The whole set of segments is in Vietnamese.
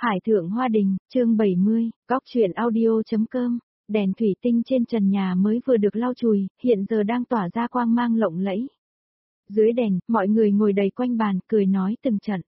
Hải thượng hoa đình, chương 70, góc truyện audio.com, đèn thủy tinh trên trần nhà mới vừa được lau chùi, hiện giờ đang tỏa ra quang mang lộng lẫy. Dưới đèn, mọi người ngồi đầy quanh bàn, cười nói từng trận.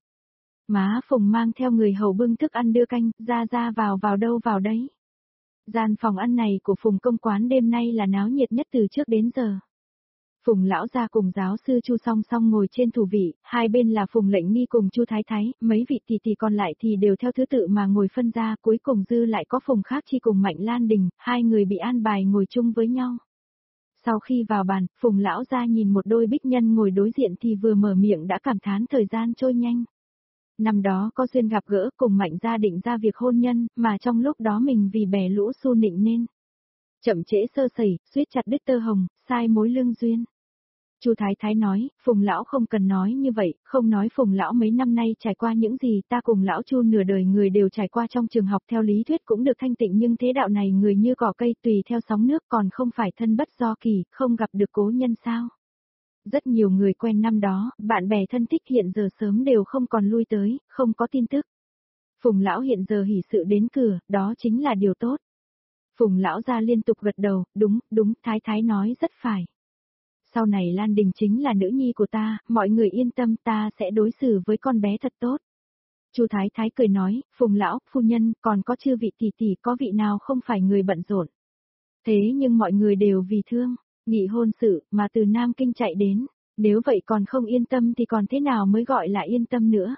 Má Phùng mang theo người hầu bưng thức ăn đưa canh, ra vào đâu vào đấy. Gian phòng ăn này của Phùng công quán đêm nay là náo nhiệt nhất từ trước đến giờ. Phùng lão gia cùng giáo sư Chu song song ngồi trên thủ vị, hai bên là Phùng Lệnh Nghi cùng Chu Thái Thái, mấy vị tỷ còn lại thì đều theo thứ tự mà ngồi phân ra, cuối cùng dư lại có Phùng Khác Chi cùng Mạnh Lan Đình, hai người bị an bài ngồi chung với nhau. Sau khi vào bàn, Phùng lão gia nhìn một đôi bích nhân ngồi đối diện thì vừa mở miệng đã cảm thán thời gian trôi nhanh. Năm đó có duyên gặp gỡ cùng Mạnh gia định ra việc hôn nhân, mà trong lúc đó mình vì bè lũ xu nịnh nên chậm trễ sơ sẩy, suýt chặt đứt tơ hồng, sai mối lương duyên. Chu Thái Thái nói, Phùng lão không cần nói như vậy, không nói Phùng lão mấy năm nay trải qua những gì, ta cùng lão Chu nửa đời người đều trải qua trong trường học, theo lý thuyết cũng được thanh tịnh, nhưng thế đạo này người như cỏ cây tùy theo sóng nước, còn không phải thân bất do kỳ, không gặp được cố nhân sao. Rất nhiều người quen năm đó, bạn bè thân thích hiện giờ sớm đều không còn lui tới, không có tin tức. Phùng lão hiện giờ hỉ sự đến cửa, đó chính là điều tốt. Phùng lão ra liên tục gật đầu, đúng, Thái Thái nói rất phải. Sau này Lan Đình chính là nữ nhi của ta, mọi người yên tâm, ta sẽ đối xử với con bé thật tốt. Chu Thái Thái cười nói, Phùng lão, phu nhân, còn có chư vị tỷ có vị nào không phải người bận rộn. Thế nhưng mọi người đều vì thương, nghị hôn sự, mà từ Nam Kinh chạy đến, nếu vậy còn không yên tâm thì còn thế nào mới gọi là yên tâm nữa.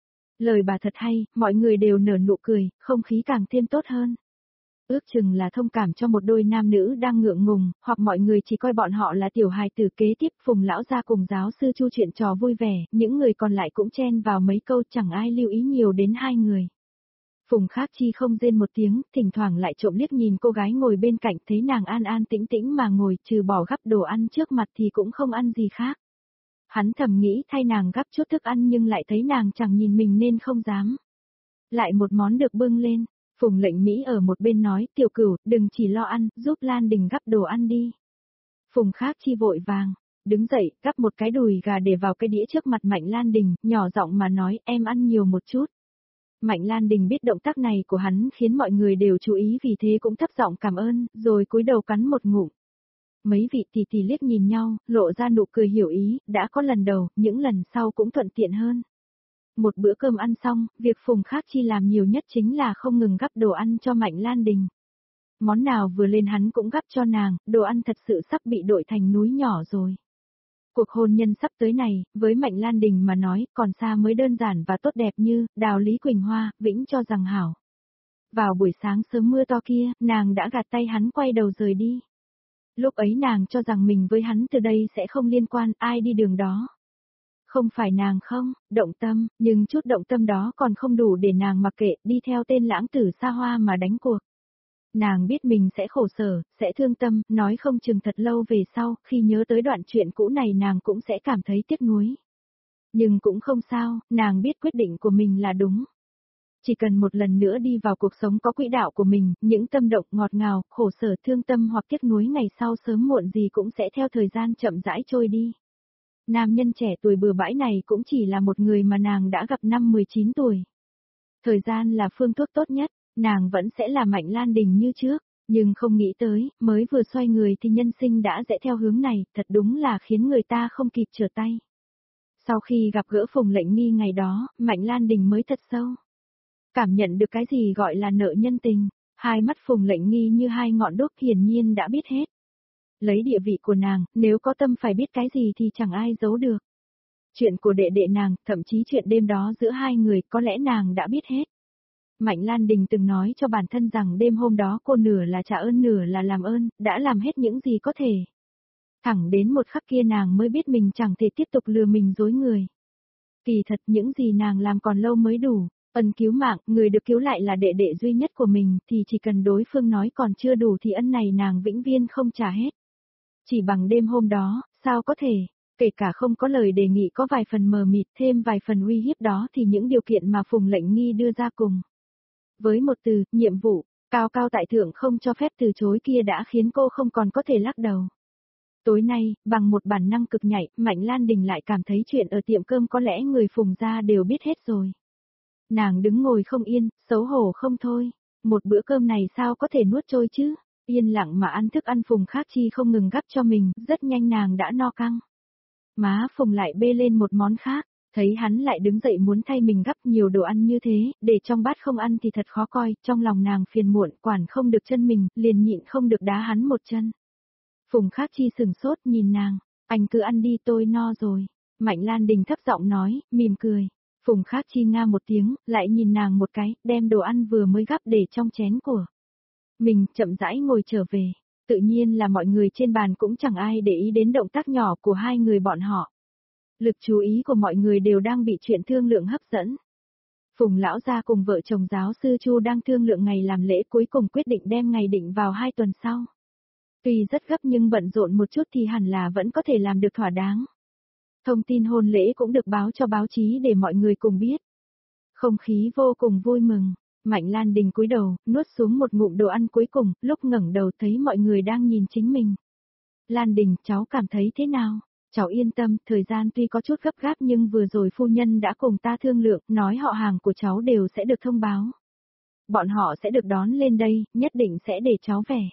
Lời bà thật hay, mọi người đều nở nụ cười, không khí càng thêm tốt hơn. Ước chừng là thông cảm cho một đôi nam nữ đang ngượng ngùng, hoặc mọi người chỉ coi bọn họ là tiểu hài tử. Kế tiếp Phùng lão gia cùng giáo sư Chu chuyện trò vui vẻ, những người còn lại cũng chen vào mấy câu, chẳng ai lưu ý nhiều đến hai người. Phùng Khác Chi không rên một tiếng, thỉnh thoảng lại trộm liếc nhìn cô gái ngồi bên cạnh, thấy nàng an an tĩnh tĩnh mà ngồi, trừ bỏ gắp đồ ăn trước mặt thì cũng không ăn gì khác. Hắn thầm nghĩ thay nàng gắp chút thức ăn nhưng lại thấy nàng chẳng nhìn mình nên không dám. Lại một món được bưng lên. Phùng Lệnh Mỹ ở một bên nói, Tiểu Cửu, đừng chỉ lo ăn, giúp Lan Đình gắp đồ ăn đi. Phùng Khác Chi vội vàng, đứng dậy, gắp một cái đùi gà để vào cái đĩa trước mặt Mạnh Lan Đình, nhỏ giọng mà nói, em ăn nhiều một chút. Mạnh Lan Đình biết động tác này của hắn khiến mọi người đều chú ý, vì thế cũng thấp giọng cảm ơn, rồi cúi đầu cắn một ngụm. Mấy vị tỷ liếc nhìn nhau, lộ ra nụ cười hiểu ý, đã có lần đầu, những lần sau cũng thuận tiện hơn. Một bữa cơm ăn xong, việc Phùng Khác Chi làm nhiều nhất chính là không ngừng gắp đồ ăn cho Mạnh Lan Đình. Món nào vừa lên hắn cũng gắp cho nàng, đồ ăn thật sự sắp bị đội thành núi nhỏ rồi. Cuộc hôn nhân sắp tới này, với Mạnh Lan Đình mà nói, còn xa mới đơn giản và tốt đẹp như, đào Lý Quỳnh Hoa, vĩnh cho rằng hảo. Vào buổi sáng sớm mưa to kia, nàng đã gạt tay hắn quay đầu rời đi. Lúc ấy nàng cho rằng mình với hắn từ đây sẽ không liên quan, ai đi đường đó. Không phải nàng không, động tâm, nhưng chút động tâm đó còn không đủ để nàng mặc kệ, đi theo tên lãng tử xa hoa mà đánh cuộc. Nàng biết mình sẽ khổ sở, sẽ thương tâm, nói không chừng thật lâu về sau, khi nhớ tới đoạn chuyện cũ này nàng cũng sẽ cảm thấy tiếc nuối. Nhưng cũng không sao, nàng biết quyết định của mình là đúng. Chỉ cần một lần nữa đi vào cuộc sống có quỹ đạo của mình, những tâm động ngọt ngào, khổ sở, thương tâm hoặc tiếc nuối ngày sau sớm muộn gì cũng sẽ theo thời gian chậm rãi trôi đi. Nam nhân trẻ tuổi bừa bãi này cũng chỉ là một người mà nàng đã gặp năm 19 tuổi. Thời gian là phương thuốc tốt nhất, nàng vẫn sẽ là Mạnh Lan Đình như trước, nhưng không nghĩ tới, mới vừa xoay người thì nhân sinh đã rẽ theo hướng này, thật đúng là khiến người ta không kịp trở tay. Sau khi gặp gỡ Phùng Lệnh Nghi ngày đó, Mạnh Lan Đình mới thật sâu cảm nhận được cái gì gọi là nợ nhân tình, hai mắt Phùng Lệnh Nghi như hai ngọn đuốc, hiển nhiên đã biết hết. Lấy địa vị của nàng, nếu có tâm phải biết cái gì thì chẳng ai giấu được. Chuyện của đệ đệ nàng, thậm chí chuyện đêm đó giữa hai người, có lẽ nàng đã biết hết. Mạnh Lan Đình từng nói cho bản thân rằng đêm hôm đó cô nửa là trả ơn nửa là làm ơn, đã làm hết những gì có thể. Thẳng đến một khắc kia nàng mới biết mình chẳng thể tiếp tục lừa mình dối người. Kỳ thật những gì nàng làm còn lâu mới đủ, ân cứu mạng, người được cứu lại là đệ đệ duy nhất của mình, thì chỉ cần đối phương nói còn chưa đủ thì ân này nàng vĩnh viễn không trả hết. Chỉ bằng đêm hôm đó, sao có thể, kể cả không có lời đề nghị có vài phần mờ mịt, thêm vài phần uy hiếp đó thì những điều kiện mà Phùng Lệnh Nghi đưa ra cùng. Với một từ, nhiệm vụ, cao cao tại thượng không cho phép từ chối kia đã khiến cô không còn có thể lắc đầu. Tối nay, bằng một bản năng cực nhạy, Mạnh Lan Đình lại cảm thấy chuyện ở tiệm cơm có lẽ người Phùng gia đều biết hết rồi. Nàng đứng ngồi không yên, xấu hổ không thôi. Một bữa cơm này sao có thể nuốt trôi chứ? Yên lặng mà ăn thức ăn Phùng Khác Chi không ngừng gắp cho mình, rất nhanh nàng đã no căng. Má Phùng lại bê lên một món khác, thấy hắn lại đứng dậy muốn thay mình gắp nhiều đồ ăn như thế, để trong bát không ăn thì thật khó coi, trong lòng nàng phiền muộn, quản không được chân mình, liền nhịn không được đá hắn một chân. Phùng Khác Chi sừng sốt nhìn nàng, anh cứ ăn đi tôi no rồi. Mạnh Lan Đình thấp giọng nói, mỉm cười. Phùng Khác Chi nga một tiếng, lại nhìn nàng một cái, đem đồ ăn vừa mới gắp để trong chén của mình, chậm rãi ngồi trở về. Tự nhiên là mọi người trên bàn cũng chẳng ai để ý đến động tác nhỏ của hai người bọn họ. Lực chú ý của mọi người đều đang bị chuyện thương lượng hấp dẫn. Phùng lão gia cùng vợ chồng giáo sư Chu đang thương lượng ngày làm lễ, cuối cùng quyết định đem ngày định vào 2 tuần sau. Tuy rất gấp nhưng bận rộn một chút thì hẳn là vẫn có thể làm được thỏa đáng. Thông tin hôn lễ cũng được báo cho báo chí để mọi người cùng biết. Không khí vô cùng vui mừng. Mạnh Lan Đình cúi đầu, nuốt xuống một ngụm đồ ăn cuối cùng, lúc ngẩng đầu thấy mọi người đang nhìn chính mình. Lan Đình, cháu cảm thấy thế nào? Cháu yên tâm, thời gian tuy có chút gấp gáp nhưng vừa rồi phu nhân đã cùng ta thương lượng, nói họ hàng của cháu đều sẽ được thông báo. Bọn họ sẽ được đón lên đây, nhất định sẽ để cháu về.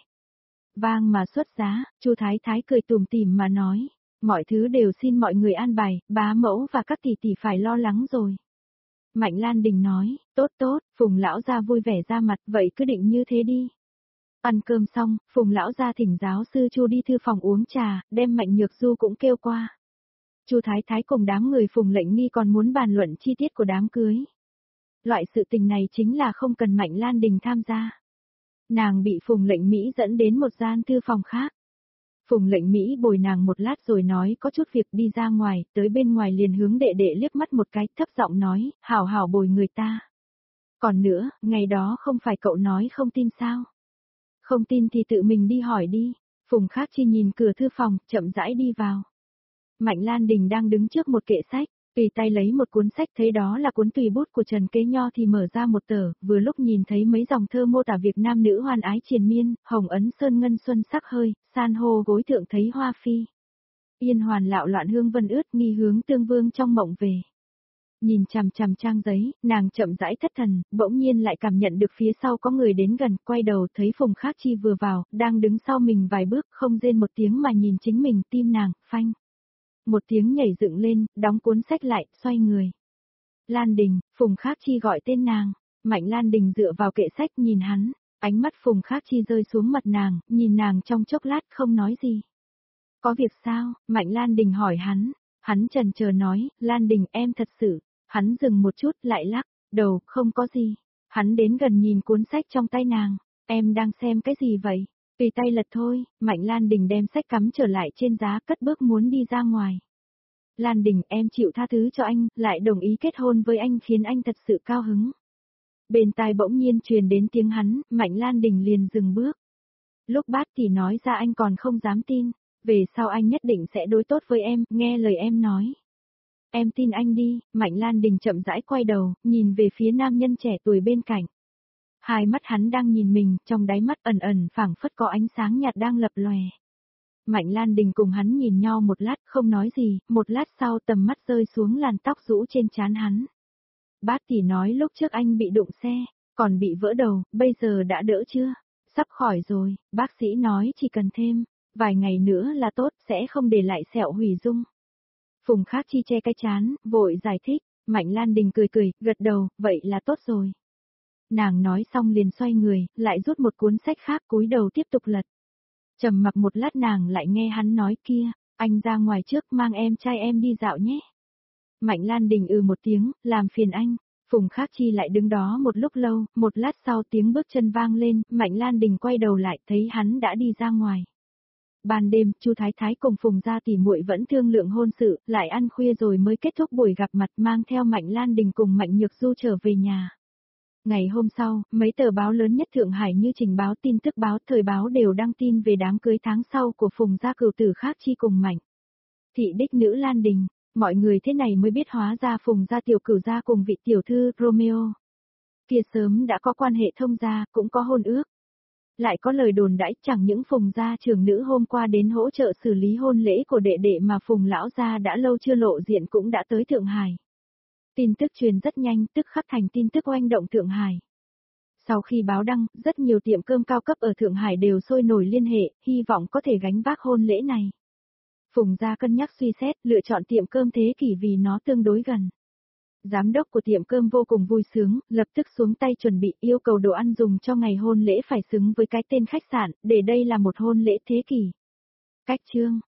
Vang mà xuất giá, Chu Thái Thái cười tủm tỉm mà nói, mọi thứ đều xin mọi người an bài, bá mẫu và các tỷ tỷ phải lo lắng rồi. Mạnh Lan Đình nói, tốt tốt, Phùng lão gia vui vẻ ra mặt, vậy cứ định như thế đi. Ăn cơm xong, Phùng lão gia thỉnh giáo sư Chu đi thư phòng uống trà, đem Mạnh Nhược Du cũng kêu qua. Chu Thái Thái cùng đám người Phùng Lệnh Nghi còn muốn bàn luận chi tiết của đám cưới. Loại sự tình này chính là không cần Mạnh Lan Đình tham gia. Nàng bị Phùng Lệnh Mỹ dẫn đến một gian thư phòng khác. Phùng Lệnh Mỹ bồi nàng một lát rồi nói có chút việc đi ra ngoài, tới bên ngoài liền hướng đệ đệ liếc mắt một cái, thấp giọng nói, hảo hảo bồi người ta. Còn nữa, ngày đó không phải cậu nói không tin sao? Không tin thì tự mình đi hỏi đi. Phùng Khác Chi nhìn cửa thư phòng, chậm rãi đi vào. Mạnh Lan Đình đang đứng trước một kệ sách, tùy tay lấy một cuốn sách, thấy đó là cuốn tùy bút của Trần Kế Nho thì mở ra một tờ, vừa lúc nhìn thấy mấy dòng thơ mô tả việc nam nữ hoan ái triền miên, hồng ấn sơn ngân xuân sắc hơi, san hô gối thượng thấy hoa phi. Yên hoàn lạo loạn hương vân ướt, nghi hướng tương vương trong mộng về. Nhìn chằm chằm trang giấy, nàng chậm rãi thất thần, bỗng nhiên lại cảm nhận được phía sau có người đến gần, quay đầu thấy Phùng Khác Chi vừa vào, đang đứng sau mình vài bước, không rên một tiếng mà nhìn chính mình, tim nàng, phanh. Một tiếng nhảy dựng lên, đóng cuốn sách lại, xoay người. Lan Đình, Phùng Khác Chi gọi tên nàng. Mạnh Lan Đình dựa vào kệ sách nhìn hắn, ánh mắt Phùng Khác Chi rơi xuống mặt nàng, nhìn nàng trong chốc lát không nói gì. Có việc sao? Mạnh Lan Đình hỏi hắn chần chờ nói, Lan Đình em thật sự. Hắn dừng một chút lại lắc đầu, không có gì. Hắn đến gần nhìn cuốn sách trong tay nàng, em đang xem cái gì vậy? Tùy tay lật thôi. Mạnh Lan Đình đem sách cắm trở lại trên giá, cất bước muốn đi ra ngoài. Lan Đình, em chịu tha thứ cho anh, lại đồng ý kết hôn với anh khiến anh thật sự cao hứng. Bên tai bỗng nhiên truyền đến tiếng hắn, Mạnh Lan Đình liền dừng bước. Lúc Bát thì nói ra anh còn không dám tin, về sau anh nhất định sẽ đối tốt với em, nghe lời em nói. Em tin anh đi. Mạnh Lan Đình chậm rãi quay đầu, nhìn về phía nam nhân trẻ tuổi bên cạnh. Hai mắt hắn đang nhìn mình, trong đáy mắt ẩn ẩn phảng phất có ánh sáng nhạt đang lập lòe. Mạnh Lan Đình cùng hắn nhìn nhau một lát, không nói gì, một lát sau tầm mắt rơi xuống làn tóc rũ trên trán hắn. Bác tỷ nói lúc trước anh bị đụng xe, còn bị vỡ đầu, bây giờ đã đỡ chưa? Sắp khỏi rồi, bác sĩ nói chỉ cần thêm vài ngày nữa là tốt, sẽ không để lại sẹo hủy dung. Phùng Khác Chi che cái trán, vội giải thích. Mạnh Lan Đình cười cười, gật đầu, vậy là tốt rồi. Nàng nói xong liền xoay người, lại rút một cuốn sách khác, cúi đầu tiếp tục lật. Trầm mặc một lát nàng lại nghe hắn nói kia, anh ra ngoài trước mang em trai em đi dạo nhé. Mạnh Lan Đình một tiếng, làm phiền anh. Phùng Khác Chi lại đứng đó một lúc lâu, một lát sau tiếng bước chân vang lên, Mạnh Lan Đình quay đầu lại thấy hắn đã đi ra ngoài. Ban đêm, Chu Thái Thái cùng Phùng gia tỷ muội vẫn thương lượng hôn sự, lại ăn khuya rồi mới kết thúc buổi gặp mặt, mang theo Mạnh Lan Đình cùng Mạnh Nhược Du trở về nhà. Ngày hôm sau, mấy tờ báo lớn nhất Thượng Hải như Trình Báo, Tin Tức Báo, Thời Báo đều đăng tin về đám cưới tháng sau của Phùng gia cửu tử Khác Chi cùng Mạnh thị đích nữ Lan Đình. Mọi người thế này mới biết hóa ra Phùng gia tiểu cửu gia cùng vị tiểu thư Romeo kia sớm đã có quan hệ thông gia, cũng có hôn ước. Lại có lời đồn đãi chẳng những Phùng gia trưởng nữ hôm qua đến hỗ trợ xử lý hôn lễ của đệ đệ mà Phùng lão gia đã lâu chưa lộ diện cũng đã tới Thượng Hải. Tin tức truyền rất nhanh, tức khắc thành tin tức oanh động Thượng Hải. Sau khi báo đăng, rất nhiều tiệm cơm cao cấp ở Thượng Hải đều sôi nổi liên hệ, hy vọng có thể gánh vác hôn lễ này. Phùng gia cân nhắc suy xét, lựa chọn tiệm cơm Thế Kỷ vì nó tương đối gần. Giám đốc của tiệm cơm vô cùng vui sướng, lập tức xuống tay chuẩn bị, yêu cầu đồ ăn dùng cho ngày hôn lễ phải xứng với cái tên khách sạn, để đây là một hôn lễ Thế Kỷ. Cách chương